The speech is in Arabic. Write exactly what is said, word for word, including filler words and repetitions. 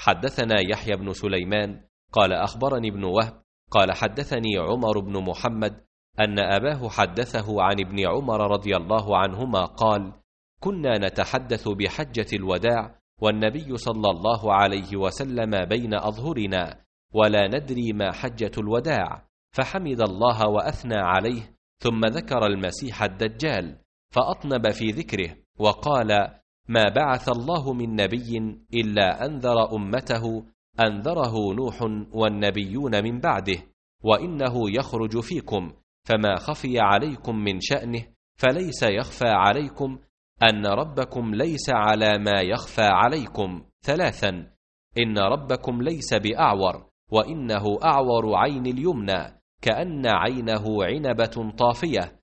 حدثنا يحيى بن سليمان قال أخبرني ابن وهب قال حدثني عمر بن محمد أن أباه حدثه عن ابن عمر رضي الله عنهما قال: كنا نتحدث بحجة الوداع والنبي صلى الله عليه وسلم بين أظهرنا ولا ندري ما حجة الوداع، فحمد الله وأثنى عليه، ثم ذكر المسيح الدجال فأطنب في ذكره وقال: ما بعث الله من نبي إلا أنذر أمته أنذره نوح والنبيون من بعده، وإنه يخرج فيكم، فما خفي عليكم من شأنه فليس يخفى عليكم، أن ربكم ليس على ما يخفى عليكم. ثلاثا: إن ربكم ليس بأعور، وإنه أعور عين اليمنى كأن عينه عنبة طافية،